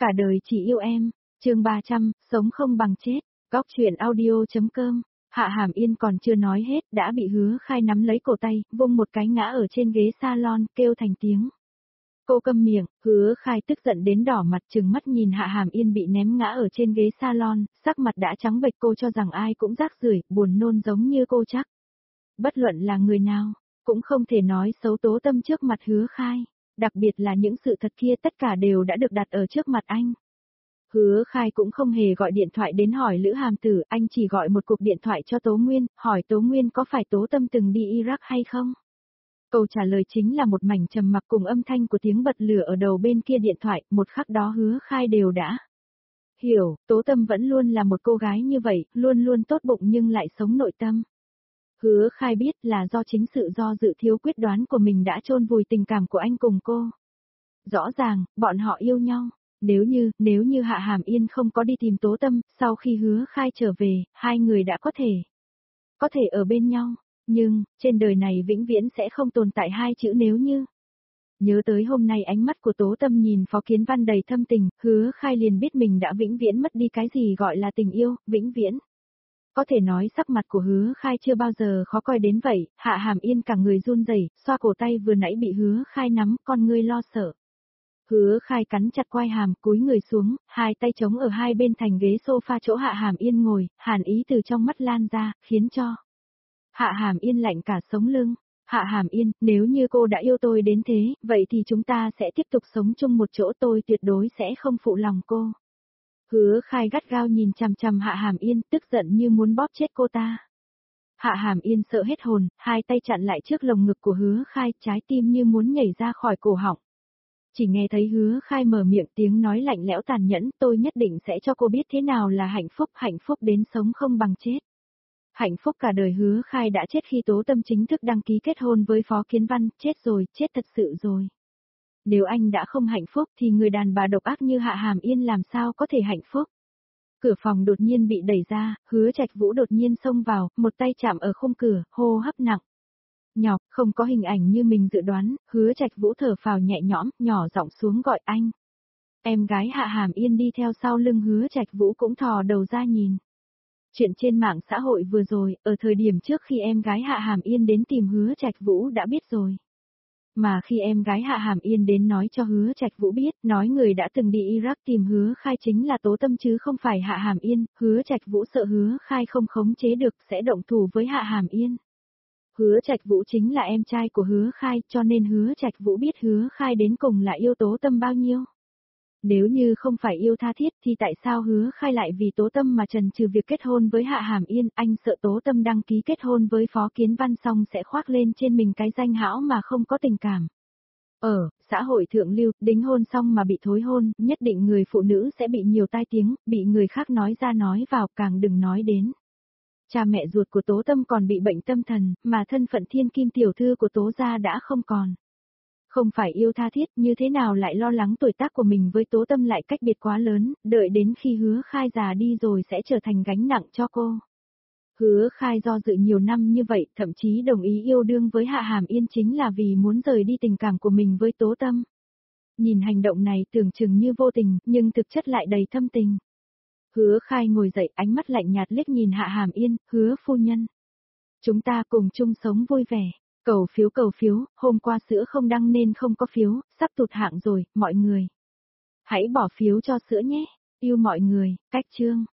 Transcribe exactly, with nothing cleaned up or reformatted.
Cả đời chỉ yêu em, chương ba trăm, sống không bằng chết, góc truyện audio.com, Hạ Hàm Yên còn chưa nói hết đã bị Hứa Khai nắm lấy cổ tay, vung một cái ngã ở trên ghế salon, kêu thành tiếng. Cô câm miệng, Hứa Khai tức giận đến đỏ mặt trừng mắt nhìn Hạ Hàm Yên bị ném ngã ở trên ghế salon, sắc mặt đã trắng bệch cô cho rằng ai cũng rác rưởi, buồn nôn giống như cô chắc. Bất luận là người nào, cũng không thể nói xấu Tố Tâm trước mặt Hứa Khai, đặc biệt là những sự thật kia tất cả đều đã được đặt ở trước mặt anh. Hứa Khai cũng không hề gọi điện thoại đến hỏi Lữ Hàm Tử, anh chỉ gọi một cuộc điện thoại cho Tố Nguyên, hỏi Tố Nguyên có phải Tố Tâm từng đi Iraq hay không? Câu trả lời chính là một mảnh trầm mặc cùng âm thanh của tiếng bật lửa ở đầu bên kia điện thoại, một khắc đó Hứa Khai đều đã hiểu, Tố Tâm vẫn luôn là một cô gái như vậy, luôn luôn tốt bụng nhưng lại sống nội tâm. Hứa Khai biết là do chính sự do dự thiếu quyết đoán của mình đã chôn vùi tình cảm của anh cùng cô. Rõ ràng, bọn họ yêu nhau. Nếu như, nếu như Hạ Hàm Yên không có đi tìm Tố Tâm, sau khi Hứa Khai trở về, hai người đã có thể, có thể ở bên nhau. Nhưng, trên đời này vĩnh viễn sẽ không tồn tại hai chữ nếu như. Nhớ tới hôm nay ánh mắt của Tố Tâm nhìn Phó Kiến Văn đầy thâm tình, Hứa Khai liền biết mình đã vĩnh viễn mất đi cái gì gọi là tình yêu, vĩnh viễn. Có thể nói sắc mặt của Hứa Khai chưa bao giờ khó coi đến vậy, Hạ Hàm Yên cả người run rẩy, xoa cổ tay vừa nãy bị Hứa Khai nắm, con ngươi lo sợ. Hứa Khai cắn chặt quai hàm, cúi người xuống, hai tay chống ở hai bên thành ghế sofa chỗ Hạ Hàm Yên ngồi, hàn ý từ trong mắt lan ra, khiến cho Hạ Hàm Yên lạnh cả sống lưng. Hạ Hàm Yên, nếu như cô đã yêu tôi đến thế, vậy thì chúng ta sẽ tiếp tục sống chung một chỗ, tôi tuyệt đối sẽ không phụ lòng cô. Hứa Khai gắt gao nhìn chằm chằm Hạ Hàm Yên, tức giận như muốn bóp chết cô ta. Hạ Hàm Yên sợ hết hồn, hai tay chặn lại trước lồng ngực của Hứa Khai, trái tim như muốn nhảy ra khỏi cổ họng. Chỉ nghe thấy Hứa Khai mở miệng, tiếng nói lạnh lẽo tàn nhẫn, tôi nhất định sẽ cho cô biết thế nào là hạnh phúc, hạnh phúc đến sống không bằng chết. Hạnh phúc cả đời. Hứa Khai đã chết khi Tố Tâm chính thức đăng ký kết hôn với Phó Kiến Văn, chết rồi, chết thật sự rồi. Nếu anh đã không hạnh phúc thì người đàn bà độc ác như Hạ Hàm Yên làm sao có thể hạnh phúc. Cửa phòng đột nhiên bị đẩy ra, Hứa Trạch Vũ đột nhiên xông vào, một tay chạm ở khung cửa, hô hấp nặng. Nhọc, không có hình ảnh như mình dự đoán, Hứa Trạch Vũ thở phào nhẹ nhõm, nhỏ giọng xuống gọi anh. Em gái Hạ Hàm Yên đi theo sau lưng Hứa Trạch Vũ cũng thò đầu ra nhìn. Chuyện trên mạng xã hội vừa rồi, ở thời điểm trước khi em gái Hạ Hàm Yên đến tìm Hứa Trạch Vũ đã biết rồi. Mà khi em gái Hạ Hàm Yên đến nói cho Hứa Trạch Vũ biết, nói người đã từng đi Iraq tìm Hứa Khai chính là Tố Tâm chứ không phải Hạ Hàm Yên, Hứa Trạch Vũ sợ Hứa Khai không khống chế được sẽ động thủ với Hạ Hàm Yên. Hứa Trạch Vũ chính là em trai của Hứa Khai, cho nên Hứa Trạch Vũ biết Hứa Khai đến cùng là yêu Tố Tâm bao nhiêu. Nếu như không phải yêu tha thiết thì tại sao Hứa Khai lại vì Tố Tâm mà trần trừ việc kết hôn với Hạ Hàm Yên, anh sợ Tố Tâm đăng ký kết hôn với Phó Kiến Văn xong sẽ khoác lên trên mình cái danh hão mà không có tình cảm. Ở xã hội thượng lưu, đính hôn xong mà bị thối hôn, nhất định người phụ nữ sẽ bị nhiều tai tiếng, bị người khác nói ra nói vào, càng đừng nói đến. Cha mẹ ruột của Tố Tâm còn bị bệnh tâm thần, mà thân phận thiên kim tiểu thư của Tố gia đã không còn. Không phải yêu tha thiết, như thế nào lại lo lắng tuổi tác của mình với Tố Tâm lại cách biệt quá lớn, đợi đến khi Hứa Khai già đi rồi sẽ trở thành gánh nặng cho cô. Hứa Khai do dự nhiều năm như vậy, thậm chí đồng ý yêu đương với Hạ Hàm Yên chính là vì muốn rời đi tình cảm của mình với Tố Tâm. Nhìn hành động này tưởng chừng như vô tình, nhưng thực chất lại đầy thâm tình. Hứa Khai ngồi dậy, ánh mắt lạnh nhạt liếc nhìn Hạ Hàm Yên, Hứa phu nhân. Chúng ta cùng chung sống vui vẻ. Cầu phiếu cầu phiếu, hôm qua sữa không đăng nên không có phiếu, sắp tụt hạng rồi, mọi người. Hãy bỏ phiếu cho sữa nhé, yêu mọi người, cách chương.